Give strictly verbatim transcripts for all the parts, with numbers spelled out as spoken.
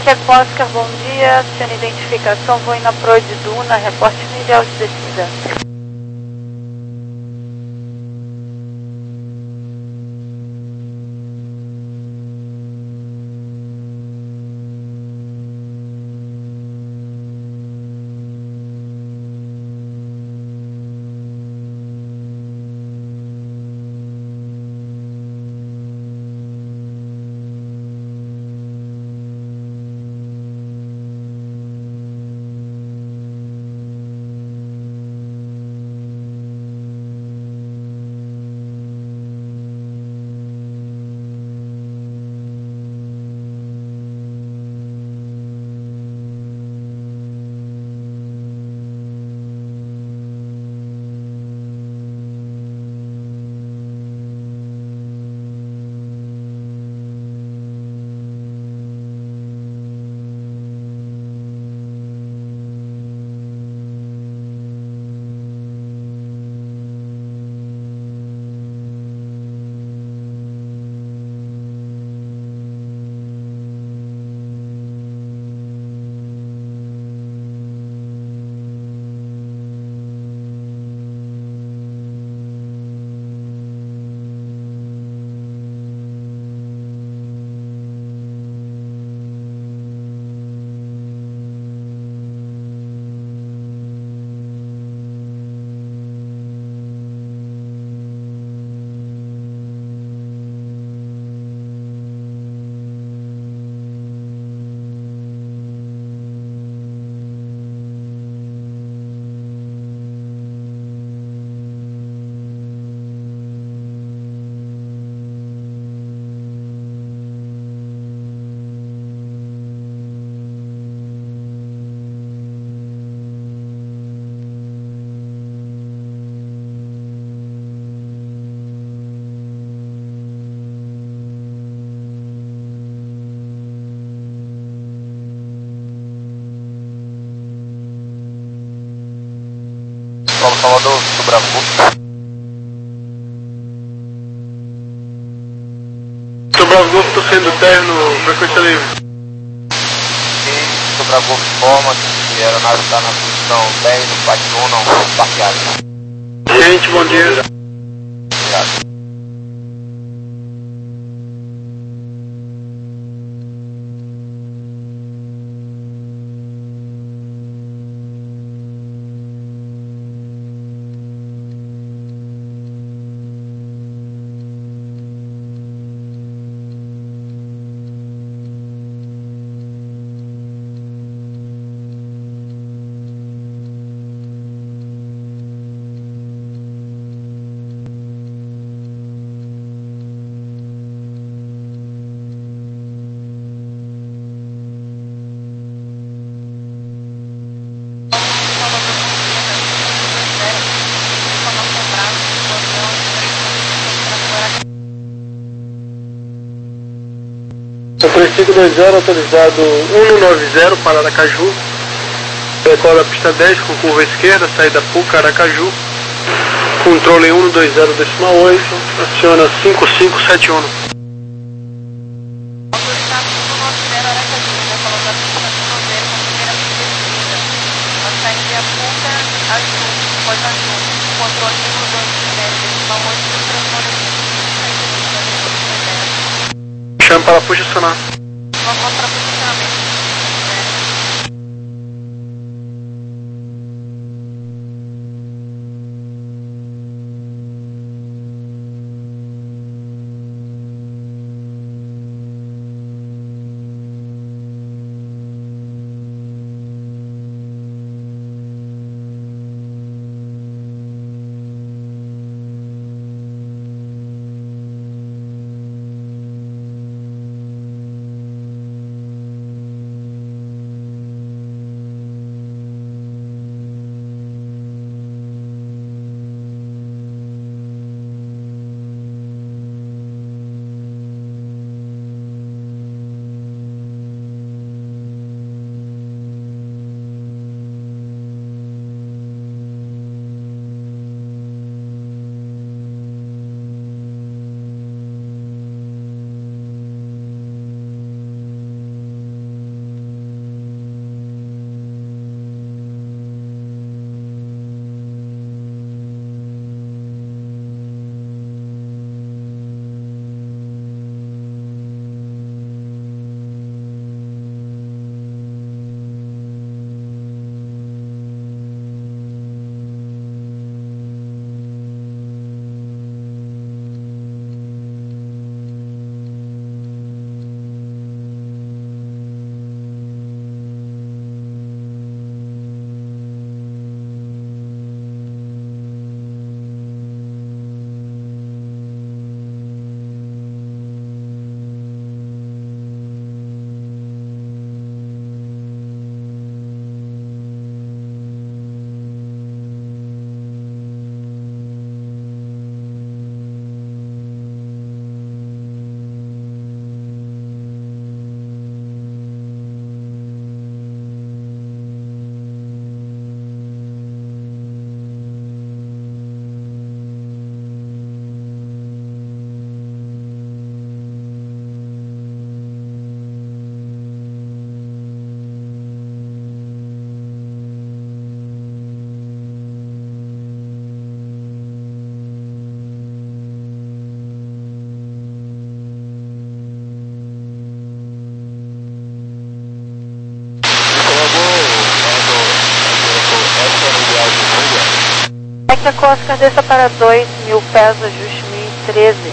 Santiago Oscar, bom dia. Sendo identificação, vou indo na Proa de Duna, reporte inicial de descida. Salvador do Bravo Golf. Do Bravo Golf, tô sendo terno, frequência livre. E do Bravo Golf informa que a aeronave está na posição dez do Pacto não parqueada. Gente, bom dia. Obrigado. três cinco dois zero, autorizado cento e noventa para Aracaju. Decola a pista dez com curva esquerda, saída Puca, Aracaju. Controle cento e vinte decimal oito, aciona cinco cinco sete um. Chama para posicionar. Vamos para posicionamento. Eco Oscar, desça para dois mil pés, ajuste mil e treze.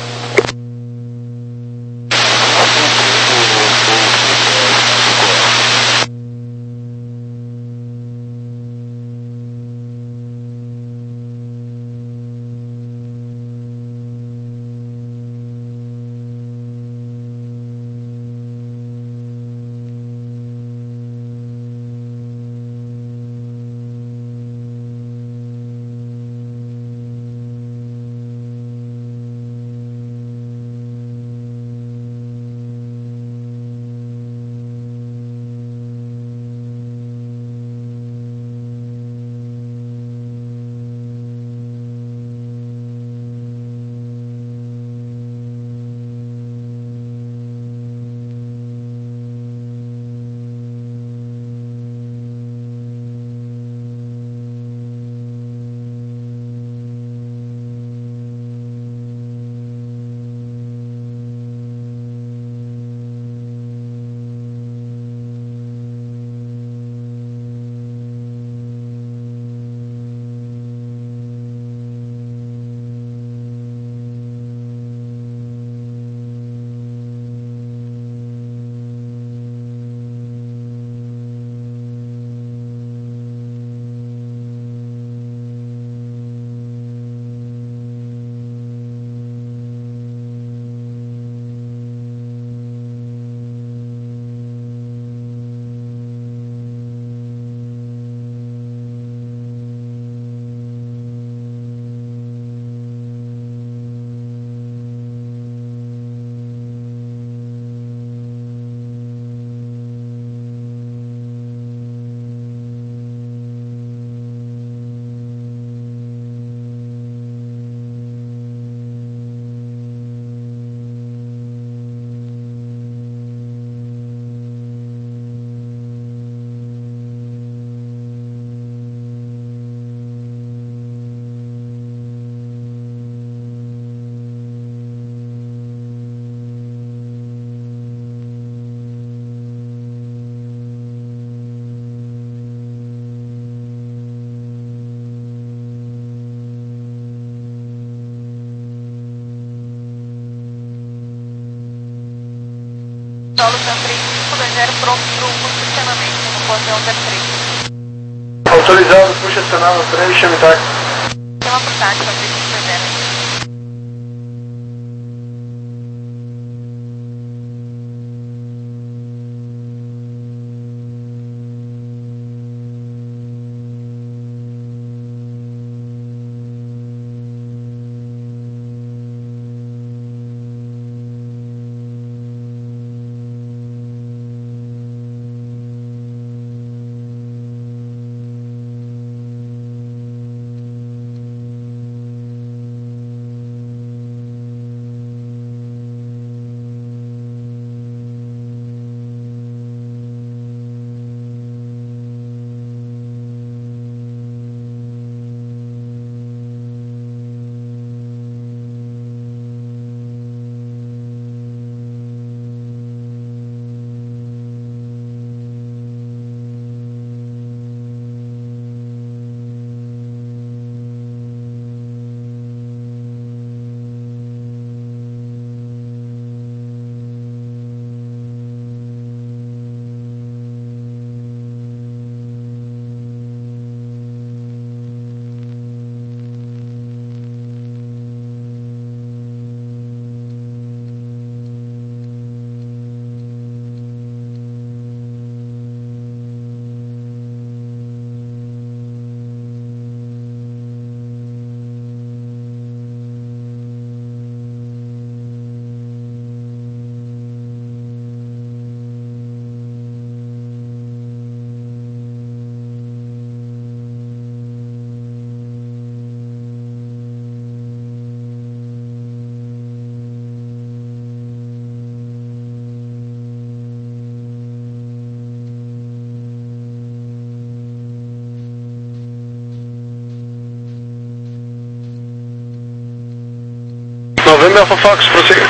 Solo três cinco dois zero pronto para o posicionamento no portão da três. Autorizado, puxa sinal no trem, chame táxi. Chama por táxi, três cinco dois zero. November Alpha Fox, prossiga.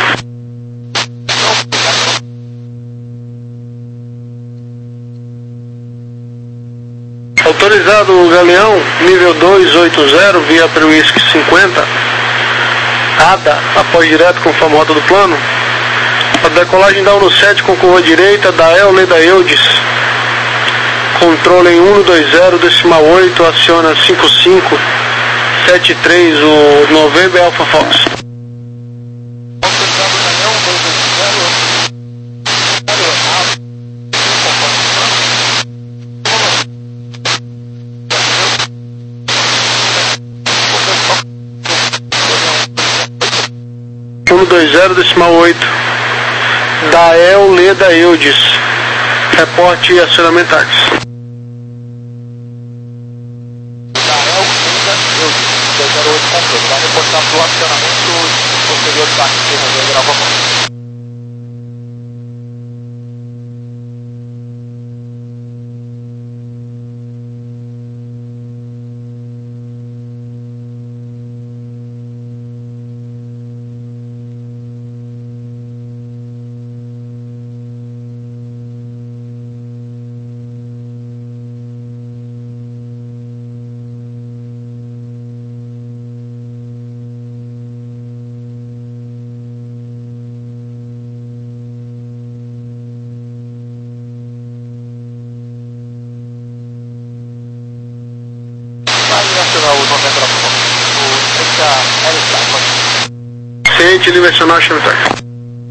Autorizado o Galeão, nível dois oito zero, via Prewisc cinquenta, A D A, após direto conforme a rota do plano. A decolagem da um sete com curva direita, da El Leda Eudes. Controle em um dois zero, decimal oito, aciona cinco cinco sete três, o November Alpha Fox. um dois zero, decimal oito, da El Leda Eudes. Reporte e acionamento táxi. Vai reportar para o acionamento posterior do táxi de reserva Nova Moura. Ciente, dimensional, acionamento táxi.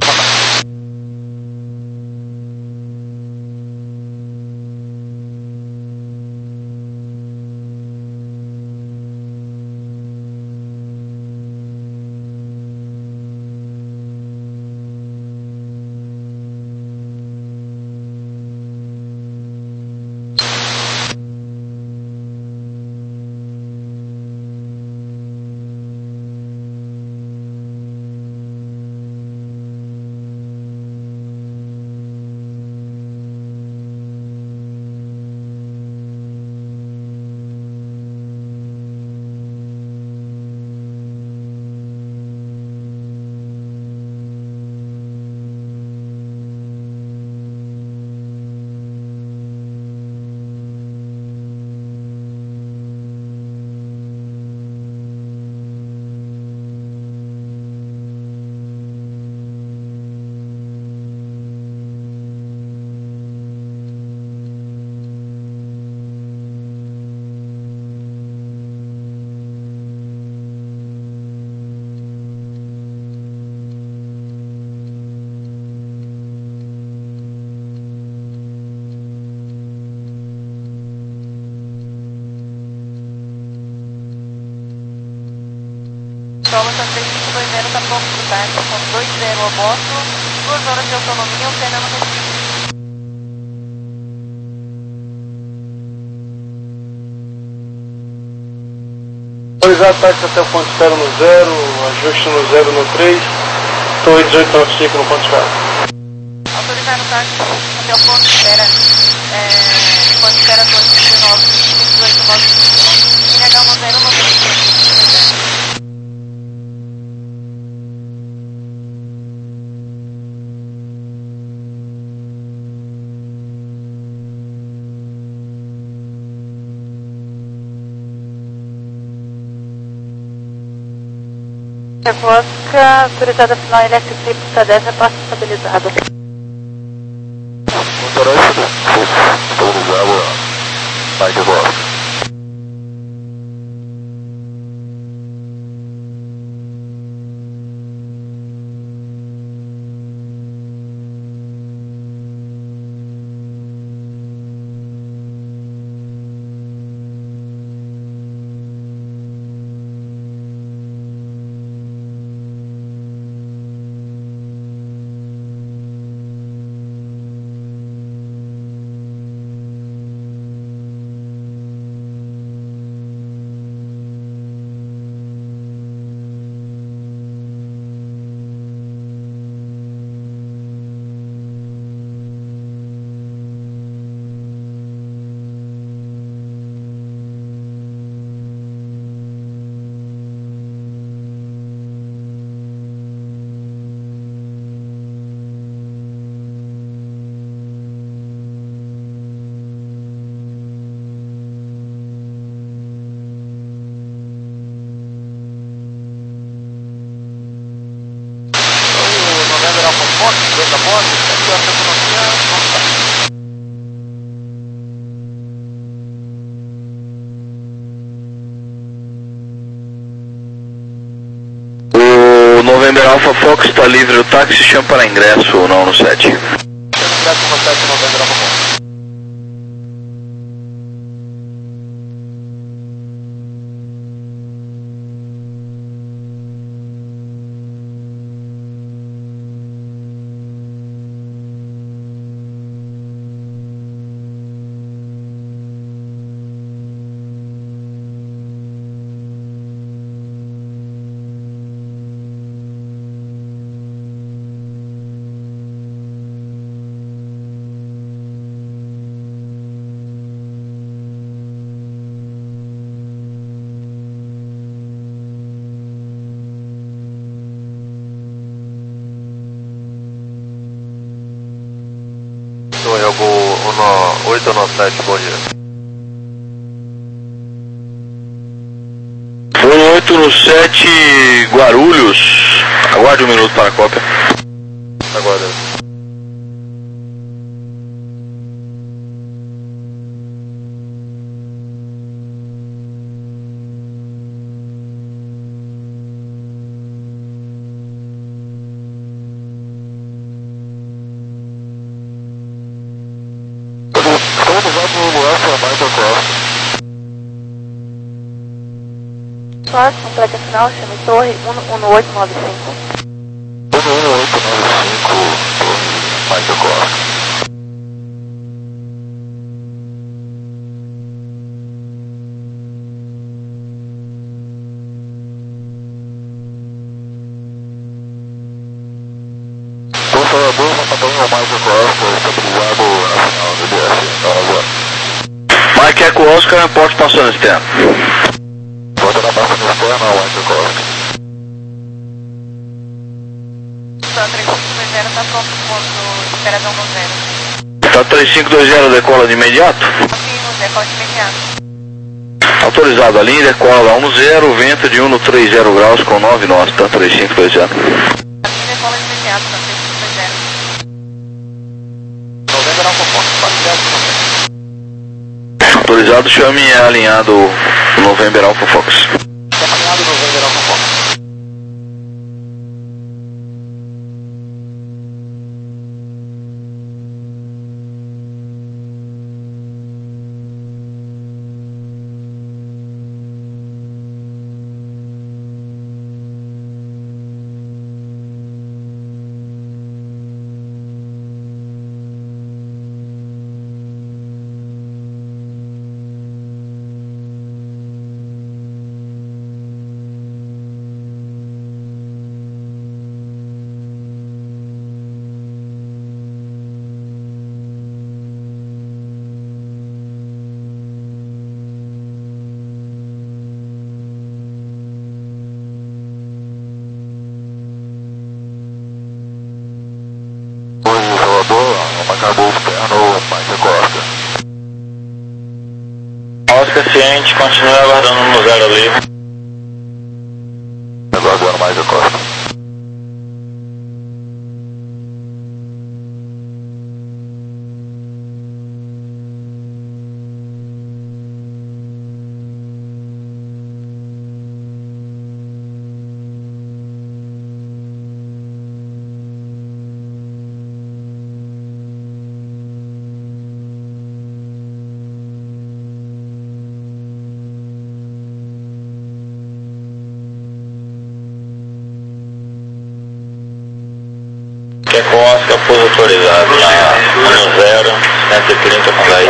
Solo três cinco dois zero está pronto para o táxi, com dois zero a bordo, duas horas de autonomia, alternando no Recife. Autorizado táxi até o ponto de espera no zero, ajuste no zero no três, Torre dezoito noventa e cinco no ponto de espera. Autorizado táxi até o ponto de espera, é, ponto de espera Torre dezoito noventa e cinco, I N H um zero nove cinco. Vodka, autorizada final L S C, pista dez, repasse estabilizada. Motorista, estou no lugar, sai de volta. bom, aqui a economia não está. O November Alpha Fox está livre, o táxi chama para ingresso ou não no sete? Ingresso no sete November Alpha Fox. oito nove sete, bom dia. Foi oito no sete, Guarulhos. Aguarde um minuto para a cópia. Aguarda. Próximo, placa final, chame Torre um um oito nove cinco. um um oito nove cinco, Torre Michael Costa. Controlador, Batalhão Michael Costa, estabilizado na final do D S. Mike Eco Oscar, reporte passando externo. Bota na base no externo, Michael Costa. Só três cinco dois zero está pronto no ponto, espera dar um zero. Tá três cinco dois zero, decola de imediato? Afirmo, decola de imediato. Autorizado, a linha decola um zero, vento de um no três zero graus com nove nós, tá três cinco dois zero. A linha decola de imediato, tá três cinco dois zero. Novembro Alpha Fox, quatro zero. Autorizado, chame alinhado November Alpha Fox. Alinhado November Alpha Fox. Acabou externo, Michael Costa. Oscar ciente, continue aguardando no zero ali. Aguardando Michael Costa. Eco Oscar, pouso autorizado na um zero, cento e trinta com dez.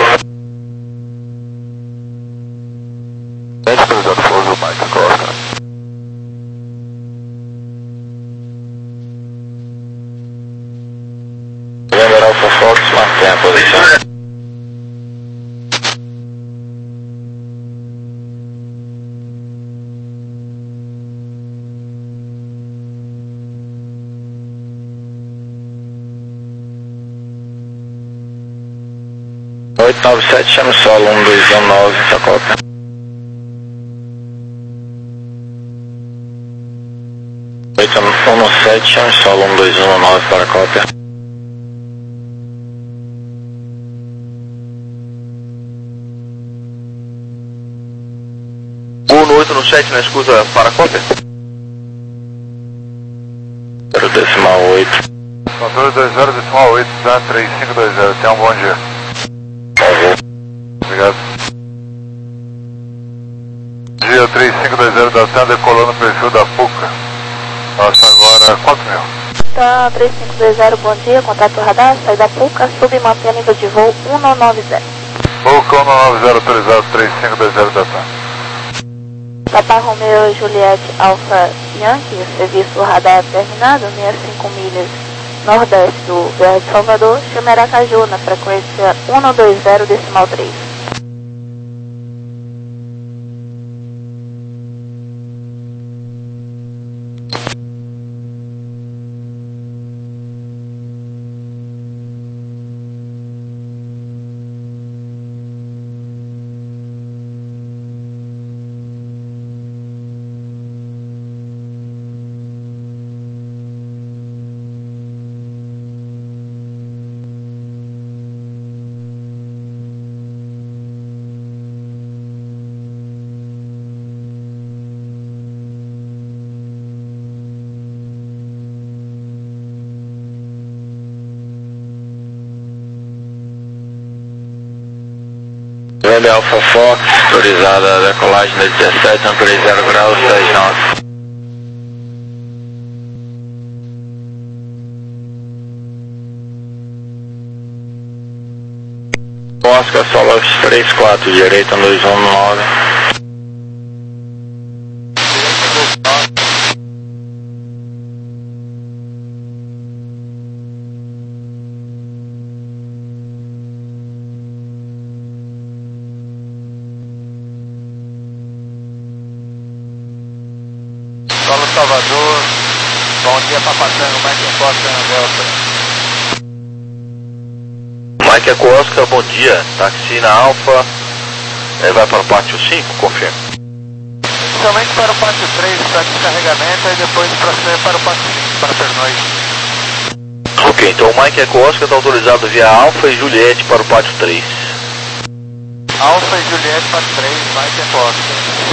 Autorizado pouso Michael Costa. November Alpha Fox, mantém a posição. oito nove sete, chama o solo um dois um nove, essa cópia. oito um sete, chama o solo um dois um nove para a cópia. oito no sete na escuta para a cópia. zero decimal oito. Controle dois zero decimal oito, Dan três cinco dois zero, tenha um bom dia. Obrigado. Dia três cinco dois zero da TAM decolou no perfil da PUCA. Passa agora quatro mil. TAM três cinco dois zero, bom dia, contato radar, saída PUCA, sub e mantém nível de voo um nove nove zero. PUCA um nove nove zero autorizado três cinco dois zero da TAM. Papa Romeo Juliette Alpha Yankee, serviço radar terminado, sessenta e cinco milhas nordeste do Verde Salvador, chame Aracaju na frequência um dois zero decimal três. November Alpha Fox, autorizada a decolagem da dezessete, três zero graus, seis nove. Oscar Solar três quatro, direita dois um nove. Solo Salvador, bom dia Papatango, Mike Costa, Delta. Mike Eco Oscar, bom dia, táxi na Alfa, é, vai para o pátio cinco, confirma. Inicialmente para o pátio três, para descarregamento, e depois para ser para o pátio cinco, para pernoite. Ok, então o Mike Eco Oscar está autorizado via Alfa e Juliette para o pátio três. Alfa e Juliette para três, Mike Eco Oscar.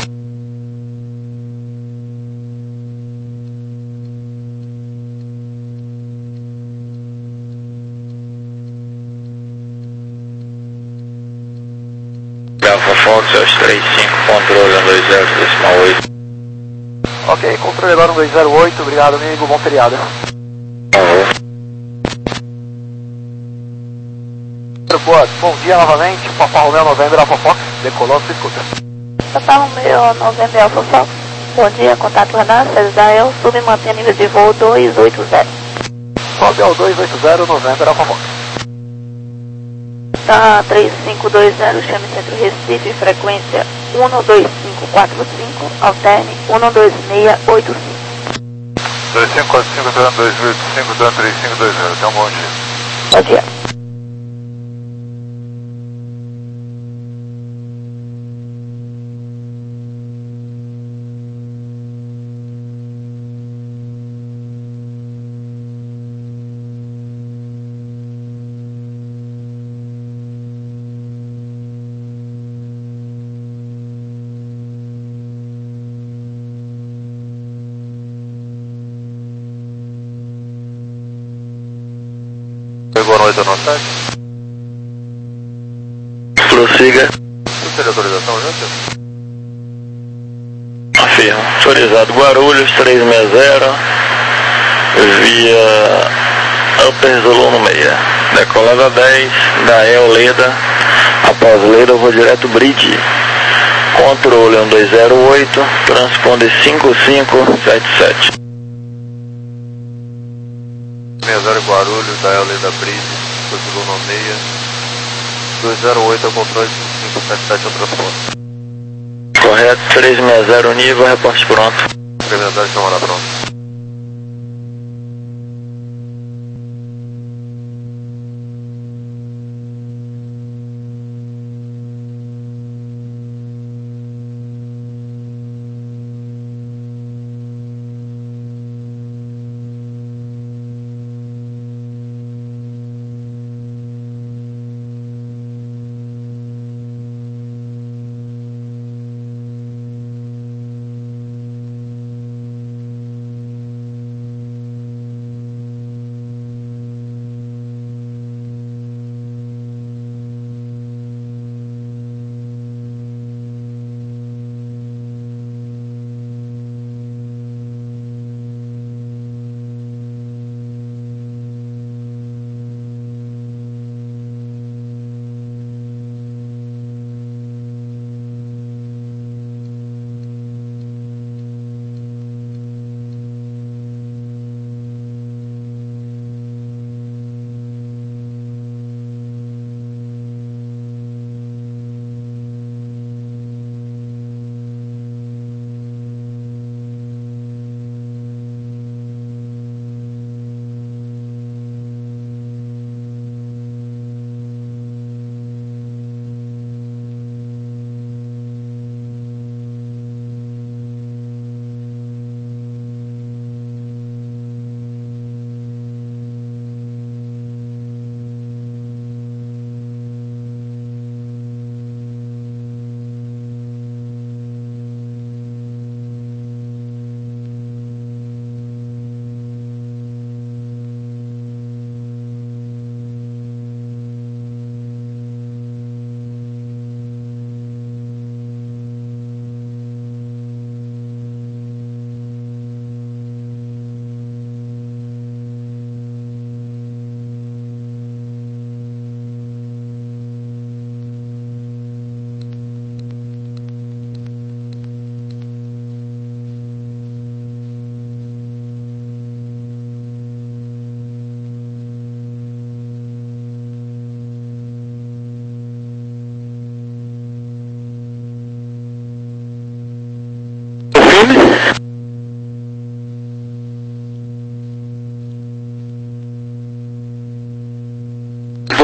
Alpha Fox, três cinco, controle um dois zero decimal oito. Ok, controle agora um dois zero oito, obrigado amigo, bom feriado. Boa, bom dia novamente, Papa Romeo November Alpha Fox, decolou, se escuta. Papa Romeo November Alpha Fox, bom dia, contato radar, saída El, sub e mantém nível de voo dois oito zero. Sobe ao dois oito zero, November Alpha Fox. TAM três cinco dois zero, chame Centro Recife, frequência um dois cinco quatro cinco, alterne um dois seis oito cinco. dois cinco quatro cinco, dois oito cinco, três cinco dois zero, tenha um bom dia. Bom dia. Boa noite ao nosso site. Prossiga. Você tem autorização, gente? Afirma. Autorizado Guarulhos três seis zero, via Upper Zulu no meia. Decolada dez, da El Leda. Após Leda eu vou direto Bridge. Controle um dois zero oito, transponder cinco cinco sete sete. seis zero Guarulhos, da El Leda Bridge, Zulu no meia. dois zero oito ao controle cinco cinco sete sete ao transporte. Correto, três seis zero nível, reporte pronto. três seis zero, chamada pronto.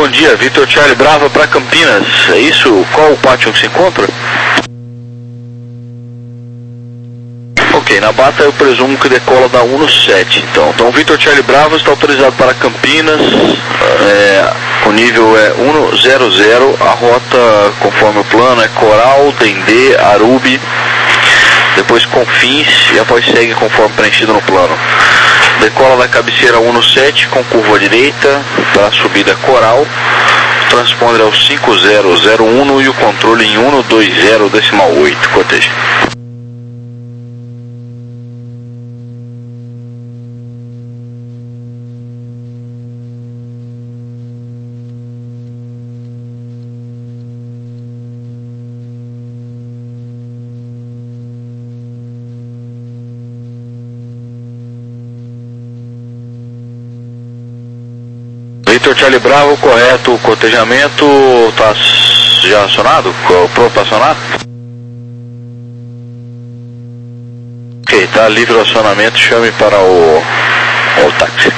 dia, Vitor Charlie Brava para Campinas. É isso? Qual o pátio que se encontra? Ok, na bata eu presumo que decola da um no sete. Então, então Vitor Charlie Bravo está autorizado para Campinas. É, o nível é um zero zero. A rota, conforme o plano, é Coral, Dendê, Arubi. Depois Confins e após segue conforme preenchido no plano. Decola da cabeceira um no sete com curva à direita para a subida Coral. O transponder é o cinco zero zero um e o controle em um dois zero decimal oito. Corteja. Vitor Charlie Bravo, correto, o cotejamento está já acionado? Pronto para acionar? Ok, está livre o acionamento, chame para o, o táxi.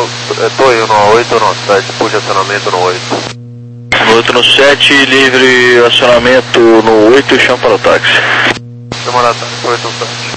Tô indo no oito ou no sete, puxa acionamento no oito. No oito no sete, livre acionamento no oito e chama para o táxi. Chama na táxi, oito no sete.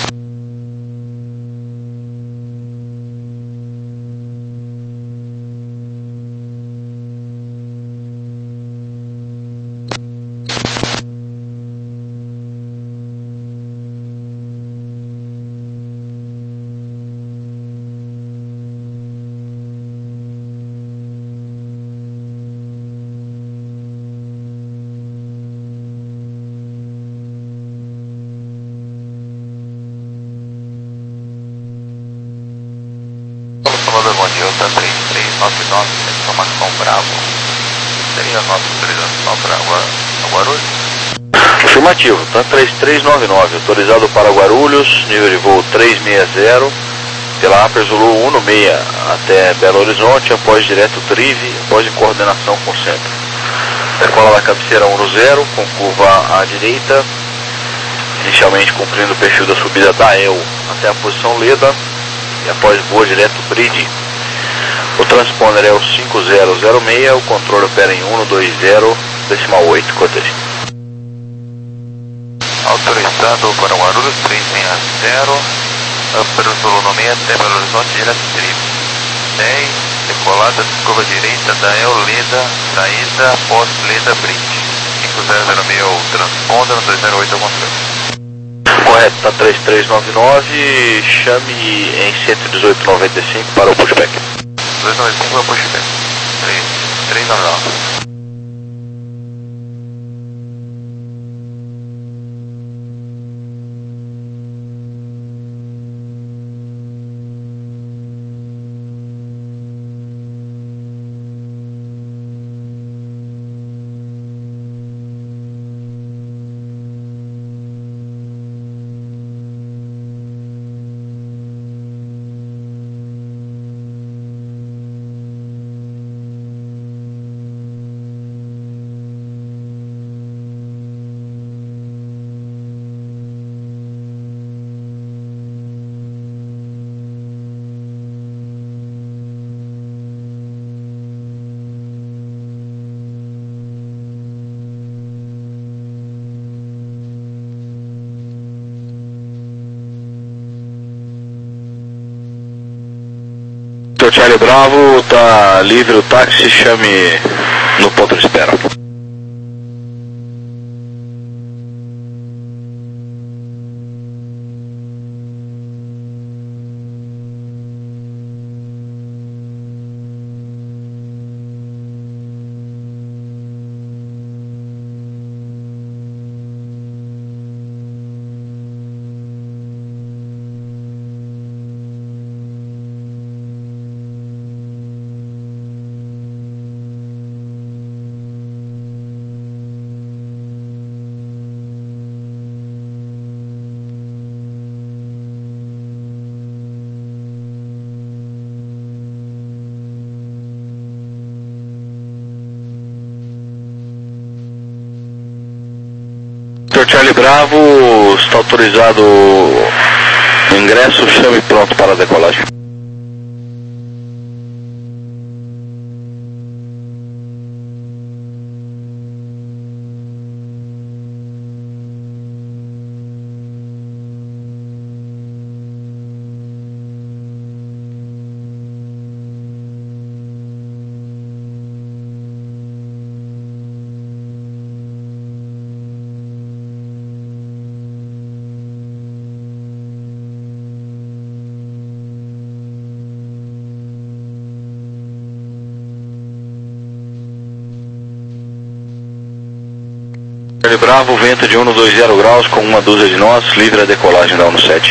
Delta três três nove nove, informação Bravo. Seria nossa autorização para Guarulhos? Afirmativo, tá três três nove nove, autorizado para Guarulhos, nível de voo trezentos e sessenta, pela Upper Zulu um seis até Belo Horizonte, após direto Trive, após em coordenação com o centro. Decola da cabeceira um zero, com curva à direita, inicialmente cumprindo o perfil da subida da E L até a posição Leda, e após voa direto Bridge. O transponder é o cinco zero zero seis, o controle opera em um dois zero, decimal oito, cortesia. Autorizado para Guarulhos trezentos e sessenta, Upper Zulu no meio até Belo Horizonte, direto Trive. dez, decolada curva direita da E L Leda, saída após Leda Bridge. cinco zero zero seis, o transponder, dois zero oito, o controle. Correto, tá três três nove nove, chame em cento e dezoito noventa e cinco para o pushback. dois nove cinco é o pushback. três três nove nove. Charlie Bravo, tá livre o táxi, chame no ponto de espera. Charlie Bravo, está autorizado o ingresso, chame pronto para a decolagem. Charlie Bravo, vento de um dois zero graus com uma dúzia de nós, livre a decolagem da um sete.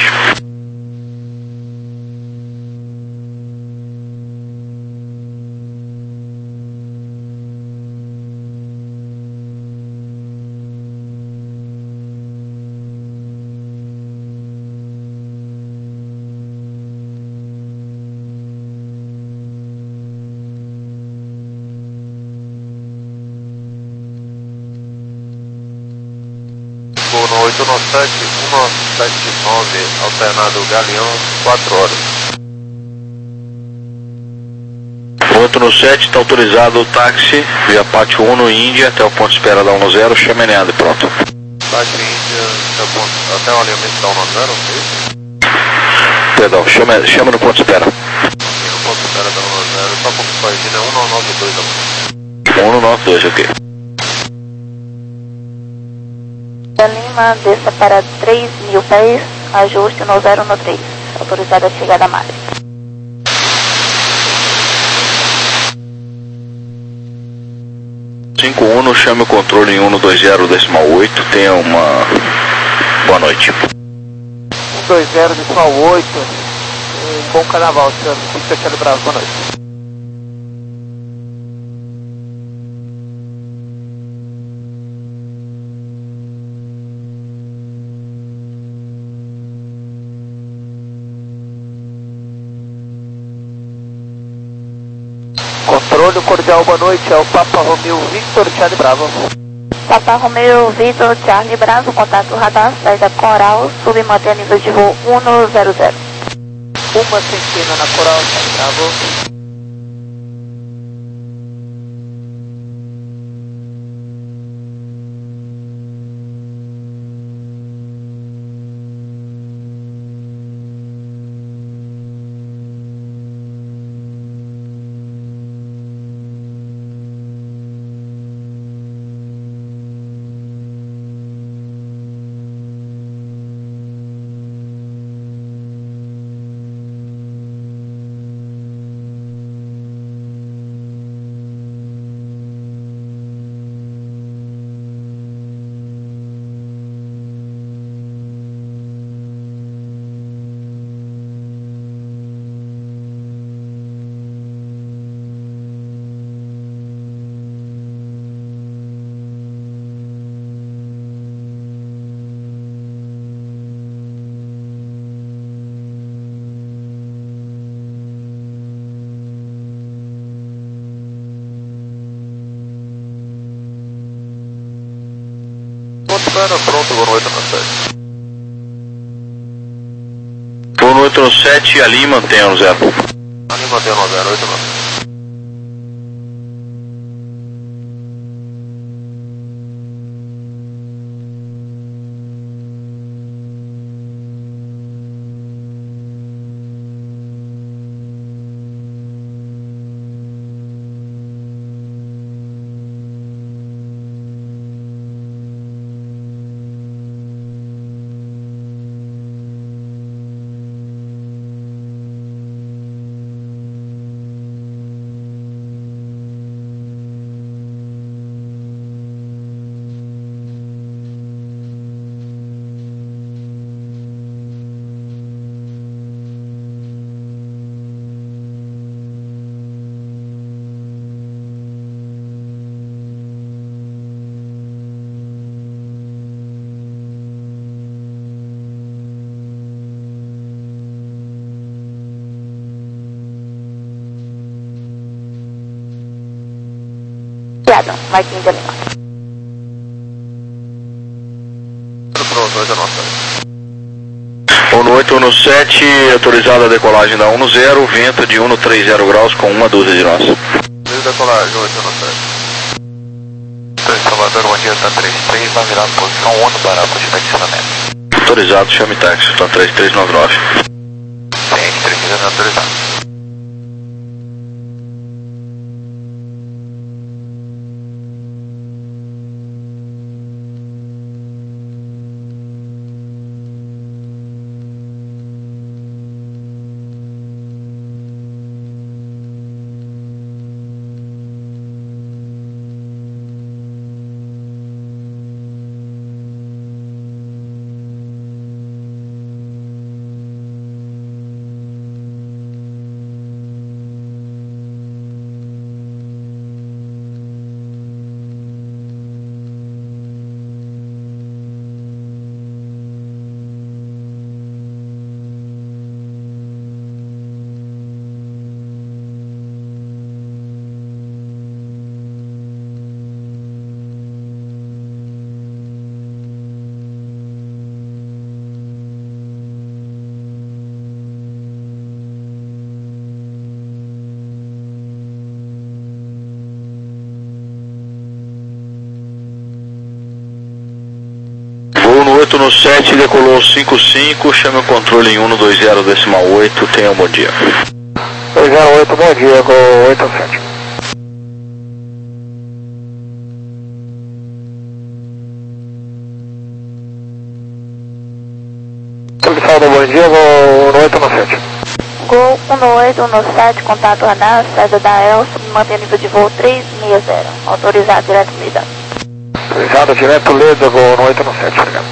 No oito no sete, um sete nove, alternado Galeão, quatro horas. oito no sete, está autorizado o táxi via Pátio um no Índia até o ponto de espera da um zero, chame Neado, pronto. Táxi Índia até o, ponto, até o alinhamento da um zero, ok? Perdão, chama, chama no ponto de espera. Ok, no ponto de espera da um zero, só ponto de corrigir, é um nove nove dois agora. um nove dois, ok. Lima, desça para três mil pés, ajuste no zero no três, autorizada a chegada a Madrid. cinco um, chame o controle em um dois zero decimal oito, tenha uma boa noite. um dois zero decimal oito, um bom carnaval, senhor. Victor Charlie Bravo, boa noite. Controle cordial, boa noite, é o Papa Romeo Victor Charlie Bravo. Papa Romeo Victor Charlie Bravo, contato radar, saída Coral, sub e mantém nível de voo um zero zero. Uma centena na Coral, Charlie Bravo. Espera, pronto, boa noite no sete. Boa noite no sete, ali mantenha o zero. Ali mantenha no zero, oito nove. Obrigada, Marquinhos de Lima. Pronto, oito nove. um oito no sete, autorizada a decolagem da um zero, vento de um trinta graus com uma dúzia de nós. Meio decolagem, oito nove. três Salvador, bom dia, tá três três, vai virar posição um para a quantidade de estacionamento. Autorizado, chame táxi, tá três três nove nove. Tem três três autorizado. no sete, decolou cinco cinco, chame o controle em um dois zero decimal oito, tenha um bom dia. dois zero oito, bom dia, Gol oito sete. Solicitado, bom dia, Gol oito sete. Gol um oito um sete, contato radar, saída da Elsa, mantém nível de voo três seis zero, autorizado direto Leda. Autorizado direto Leda, Gol oito sete, obrigado.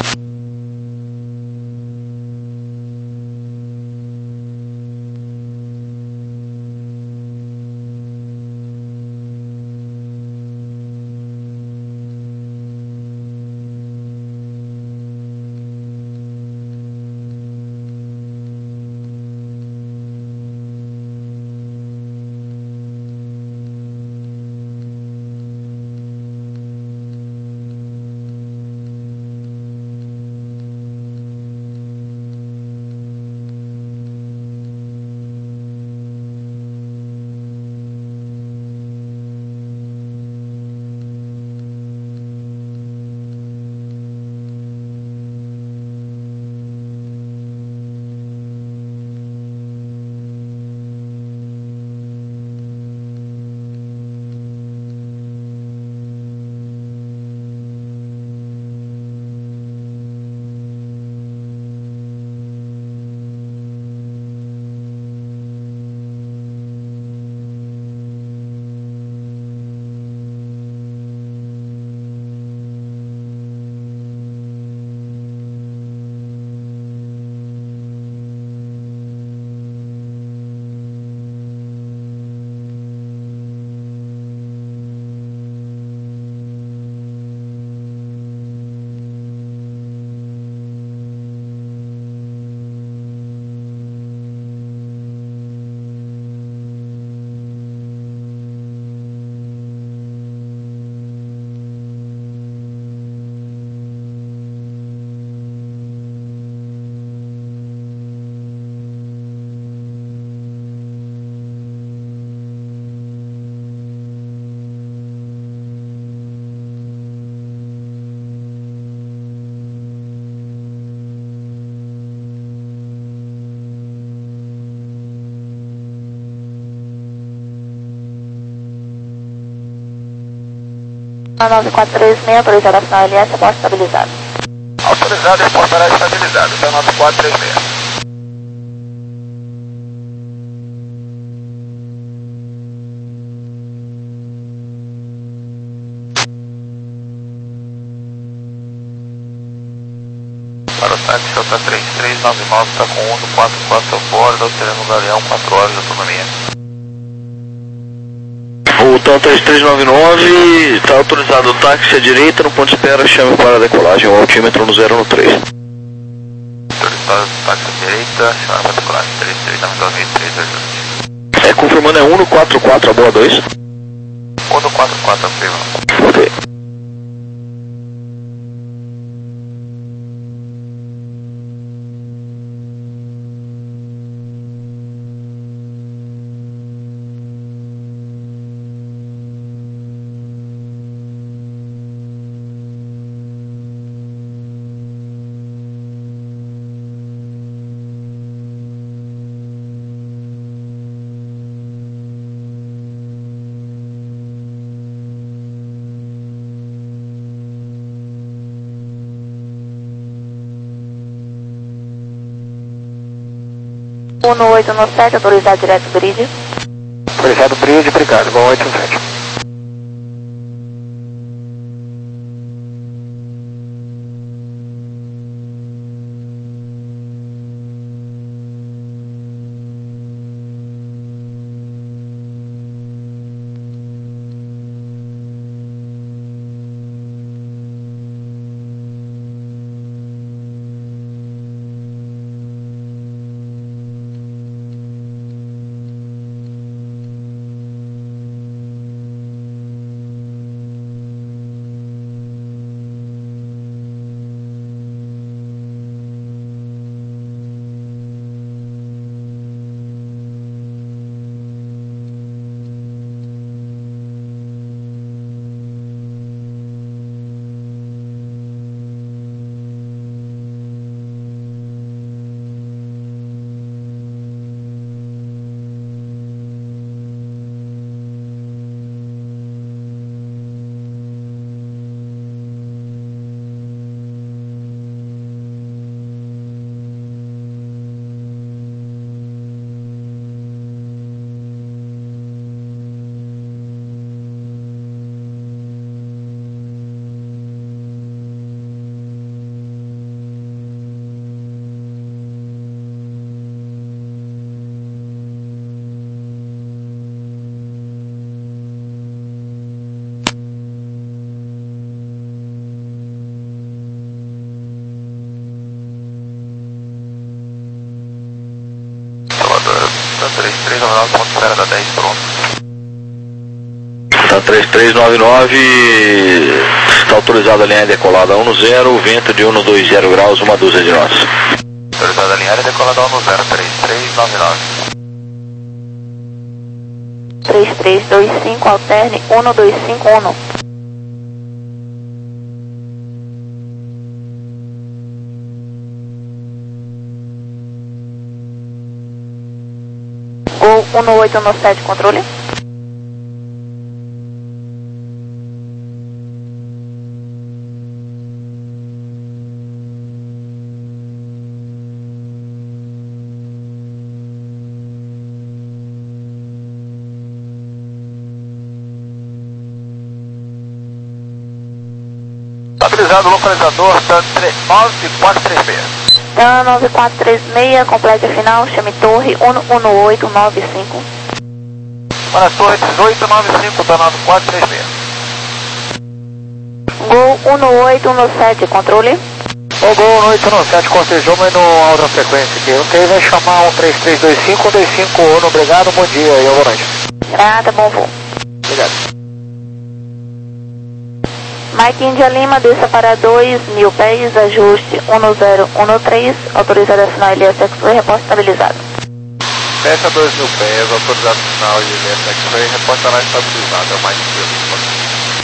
nove quatro três seis, autorizado a sinal L S, após estabilizado. Autorizado e portará estabilizado, então nove quatro três seis. Para o táxi J três três nove nove, está com um quatro quatro a bordo, alterando o Galeão, quatro horas de autonomia. O T A L três três nove nove, está autorizado o táxi à direita, no ponto de espera, chame para a decolagem, o altímetro no zero no três. Autorizado o táxi à direita, chame para a decolagem, três três nove nove três dois. É, confirmando, é um quatro quatro, a boa dois. um quatro quatro, afirma. Ok. um oito sete, autorizado direto Bridge. Autorizado Bridge, obrigado, Gol oito sete. Alfa, três três nove nove, ponto espera da dez, pronto. Tá três três nove nove, está autorizada a linha decolada um zero, vento de um dois zero graus, uma dúzia de nós. Autorizada a linha decolada um zero, três três nove nove. três três dois cinco, alterne um dois cinco um. Gol um oito um sete, controle. Autorizado o localizador, TAN nove quatro três seis. TAN nove quatro três seis, complete a final, chame torre um um oito nove cinco. Para a torre dezoito nove cinco, TAN nove quatro três seis. Gol um oito um sete, controle. O Gol um oito um sete cortejou, mas no alta frequência aqui. Ok, vai chamar um três três dois cinco, um dois cinco um. Obrigado, bom dia e boa noite. Grata, bom voo. Obrigado. Mike India Lima, desça para dois mil pés, ajuste um zero um três, autorizado a sinal L S X-Ray, reposta estabilizado. Desce a dois mil pés, autorizado sinal de L S X-Ray, reposta lá estabilizado, é o mais difícil.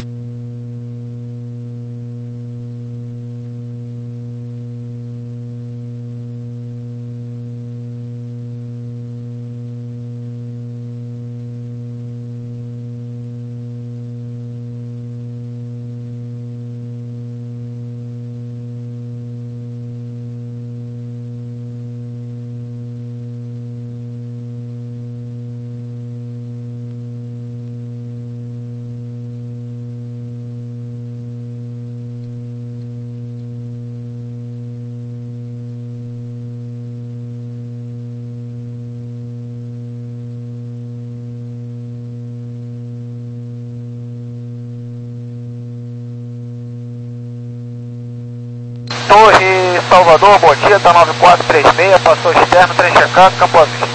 Torre Salvador, bom dia, TAN nove quatro três seis, passou externo, trem checado, campo à vista.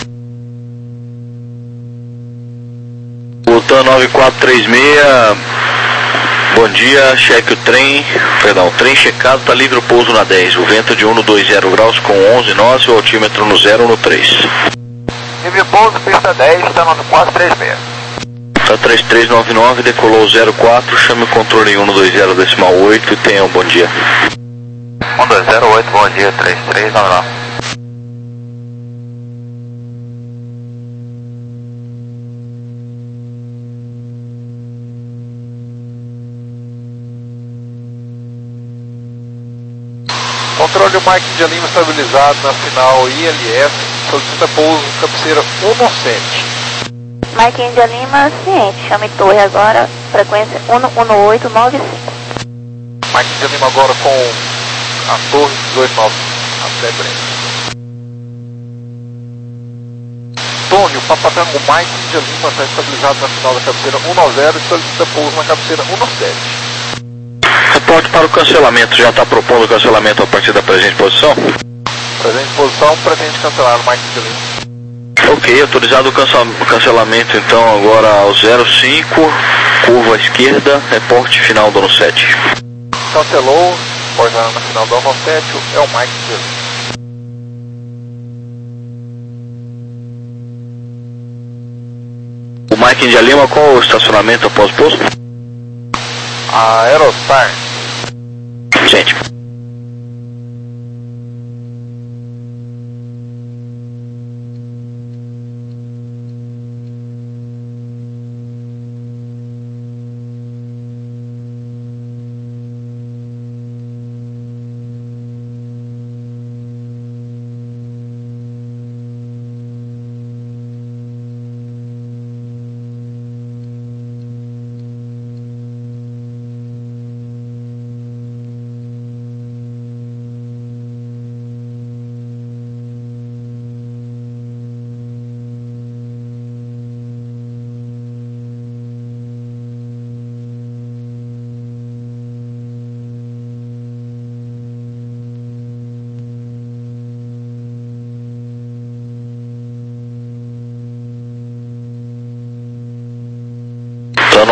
O TAN nove quatro três seis, bom dia, cheque o trem, perdão, trem checado, está livre o pouso na dez, o vento de um dois zero graus com onze nós e o altímetro no zero no três. Livre pouso, pista dez, TAN nove quatro três seis. Tá três três nove nove, decolou zero quatro, chame o controle em um dois zero decimal oito e tenha um bom dia. um dois zero oito, bom dia, três três nove nove. Controle o Mike de Lima estabilizado na final I L S, solicita pouso cabeceira um sete. Mike India Lima, ciente, chame torre agora, frequência um um oito nove cinco. Mike de Lima agora com a torre dezoito nove, até breve. Tony, o Papatango Mike de Lima está estabilizado na final da cabeceira um nove zero e solicita pouso na cabeceira um sete. Reporte para o cancelamento, já está propondo o cancelamento a partir da presente posição? Presente posição, pretende cancelar o Mike de Lima. Ok, autorizado o cancel cancelamento então agora ao zero cinco, curva à esquerda, reporte final do ano sete. Cancelou, pode na final do ano sete, é o Mike de Lima. O Mike de Lima, qual o estacionamento após o posto? A Aerostar. Gente.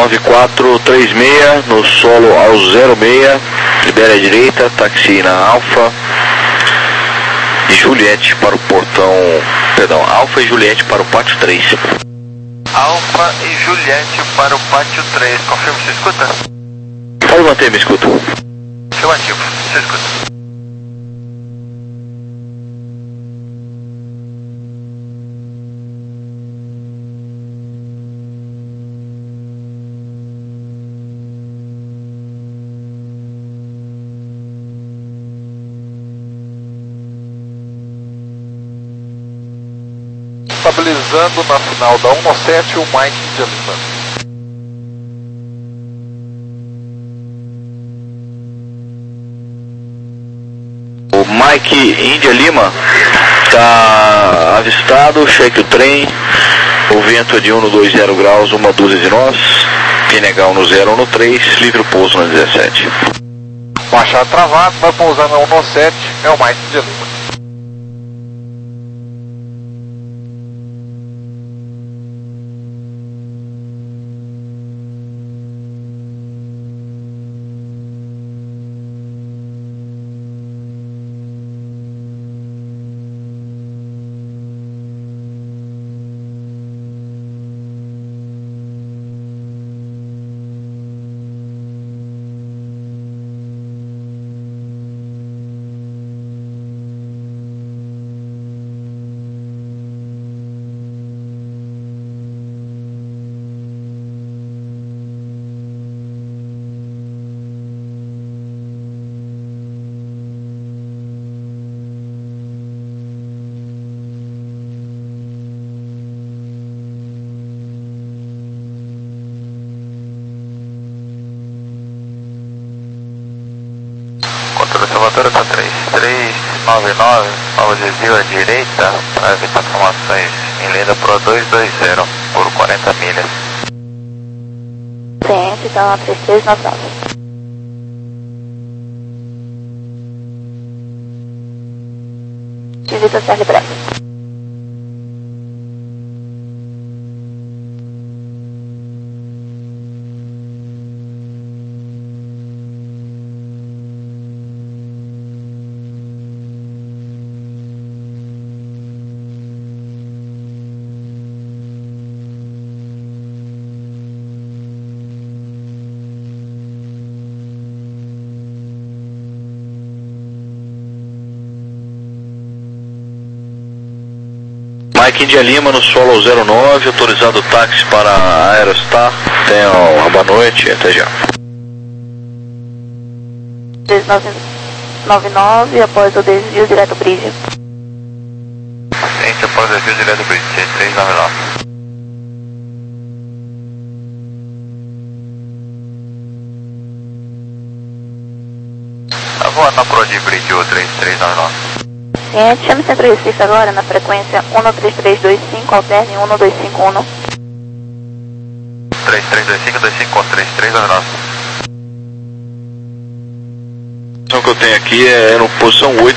nove quatro três seis no solo ao zero seis, libere a direita, taxi na Alfa e Juliette para o portão, perdão, Alfa e Juliette para o pátio três. Alfa e Juliette para o pátio três, confirma se escuta? Pode manter, me escuta. Afirmativo, se escuta. Estabilizando na final da um sete o Mike de Lima. O Mike India Lima está avistado, cheque o trem, o vento é de um no dois zero graus, uma dúzia de nós, P N H um no zero, um no três, livre o pouso no dezessete. Machado travado, vai pousar na um sete, é o Mike de Lima. Controle Salvador está três três nove nove, nova desvio à direita para evitar formações em linha Pro dois dois zero por quarenta milhas. Ciente, então três três nove nove. Divisa Charlie Bravo. Mike India Lima no solo ao zero nove, autorizado o táxi para a Aerostar. Tenham uma boa noite e até já. três nove nove nove, após o desvio direto Bridge. Ciente após o desvio direto Bridge, C três nove nove. Tá voando na Pro de Bridge o três três nove nove. Ciente, chame centro Recife agora na frequência um três três dois cinco, alterne um dois cinco um. três três dois cinco dois cinco três três nove nove. A que eu tenho aqui é no posição oito.